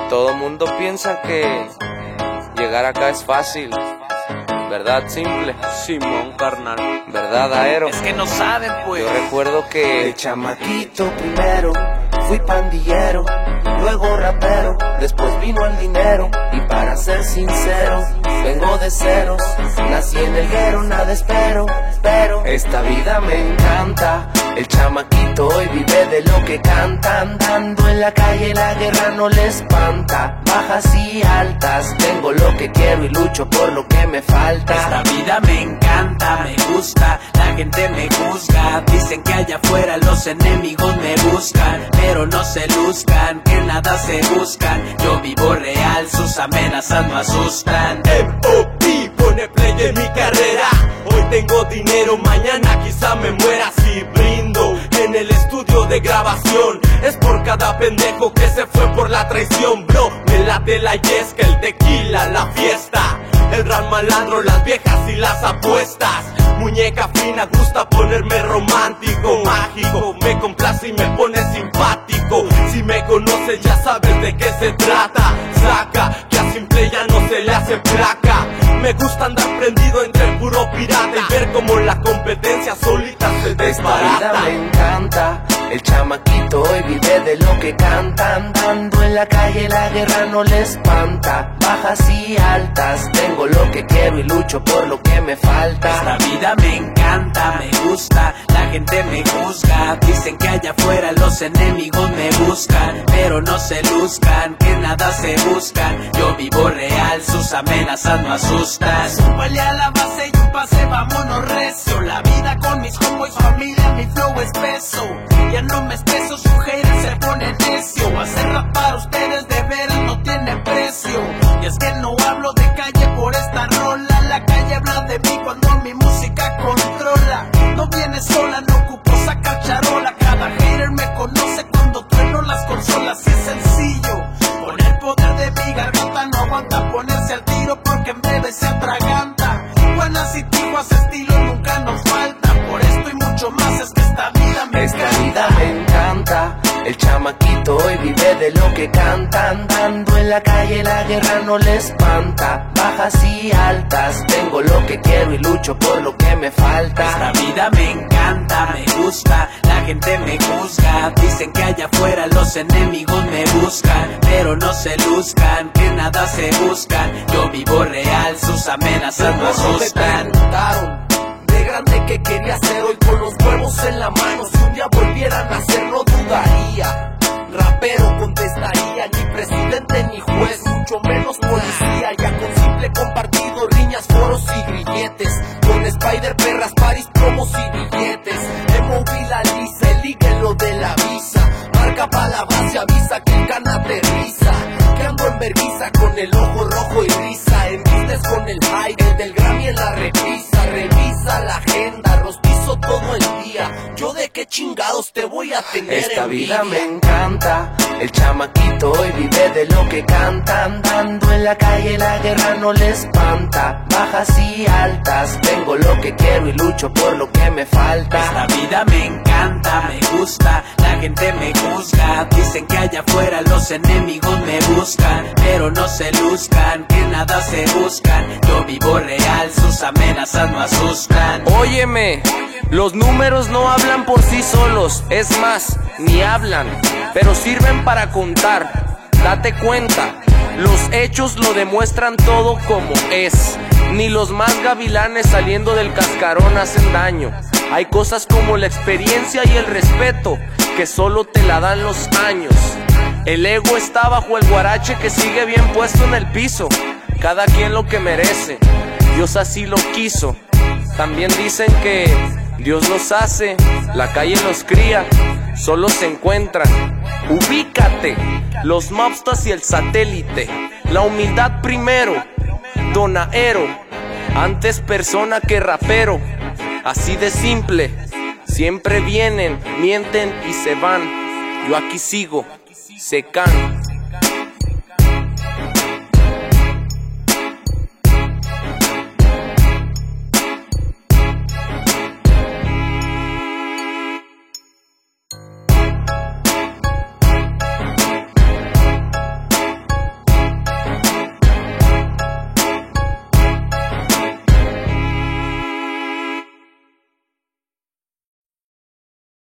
Todo mundo piensa que llegar acá es fácil, ¿verdad? Simple. Simón, carnal. ¿Verdad, Aero? Es que no saben, pues. Yo recuerdo que de chamaquito primero fui pandillero, luego rapero, después vino el dinero. Y para ser sincero, vengo de ceros, nací en el guero, nada espero. Pero esta vida me encanta, el chamaquito hoy vive de lo que canta. Andando en la calle la guerra no le espanta, bajas y altas, tengo lo que quiero y lucho por lo que me falta. Esta vida me encanta, me gusta, la gente me juzga. Dicen que allá afuera los enemigos me buscan, pero no se luzcan, que nada se buscan. Yo vivo real, sus amenazas no asustan. M.O.P. pone play en mi carrera. Hoy tengo dinero, mañana quizá me muera. Si brindo en el estudio de grabación, es por cada pendejo que se fue por la traición. Bro, me late la yesca, el tequila, la fiesta, el rap malandro, las viejas y las apuestas. Muñeca fina, gusta ponerme romántico, mágico, me complace y me pone simpático. Si me conoces ya sabes de qué se trata. Saca, que a simple ya no se le hace placa. Me gusta andar prendido entre el puro pirata y ver como la competencia solita se desbarata. Esta vida me encanta, el chamaquito hoy vive de lo que canta. Andando en la calle la guerra no le espanta, bajas y altas, tengo lo que quiero y lucho por lo que me falta. Esta vida me encanta, me gusta, la gente me juzga. Dicen que allá afuera los enemigos me buscan, pero no se luzcan, que nada se buscan. Yo vivo real, sus amenazas no asustan. Súbale a la base y un pase, vámonos recio. La vida con mis homeboys, familia, mi flow es peso. Ya no me expreso, su hater se pone necio. Hacer rap para ustedes de veras no tiene precio. Y es que no hablo de calle por esta rola, la calle habla de mí cuando mi música controla. No viene sola, no ocupo sacar charola. Cada hater me conoce cuando trueno las consolas. Y es sencillo, con el poder de mi garganta no aguanta ponerse al tiro porque en breve se atraganta. Buenas y tiguas estilo nunca nos falta. Por esto y mucho más es que esta vida me encanta. Esta vida me encanta, el chamaquito hoy vive de lo que canta. Andando en la calle la guerra no le espanta, bajas y altas, tengo lo que quiero y lucho por lo que me falta. Esta vida me encanta, me gusta, la gente me juzga. Dicen que allá afuera los enemigos me buscan, pero no se luzcan, que nada se buscan. Yo vivo real, sus amenazas no asustan. Me preguntaron de grande que quería ser hoy con los huevos en la mano. Si un día volviera a nacer no dudaría, rapero contestaría, ni presidente ni juez, mucho menos policía. Ya con simple compartido, riñas, foros y grilletes, con Spider, perras, paris, promos y billetes. M.O.P. la lisa, eligen lo de la visa, marca pa' la base, avisa que el can aterriza. Que ando en vergüenza con el ojo rojo y risa, en business con el high, el del Grammy en la repisa. Revisa la agenda, rostizo todo el día, yo de qué chingados te voy a tener. Esta vida envidia. me encanta, el chamaquito hoy vive de lo que canta. Andando en la calle la guerra no le espanta, bajas y altas, tengo lo que quiero y lucho por lo que me falta. Esta vida me encanta, me gusta, la gente me juzga. Dicen que allá afuera los enemigos me buscan, pero no se luzcan, que nada se buscan. Yo vivo real, sus amenazas no asustan. óyeme, los números no hablan por sí solos, es más, ni hablan, pero sirven para contar. Date cuenta, los hechos lo demuestran todo como es. Ni los más gavilanes saliendo del cascarón hacen daño. Hay cosas como la experiencia y el respeto que solo te la dan los años. El ego está bajo el guarache que sigue bien puesto en el piso. Cada quien lo que merece, Dios así lo quiso. También dicen que Dios los hace, la calle los cría, solo se encuentran. Ubícate, los mobsters y el satélite. La humildad primero, Don Aero, antes persona que rapero. Así de simple, siempre vienen, mienten y se van. Yo aquí sigo, Secan.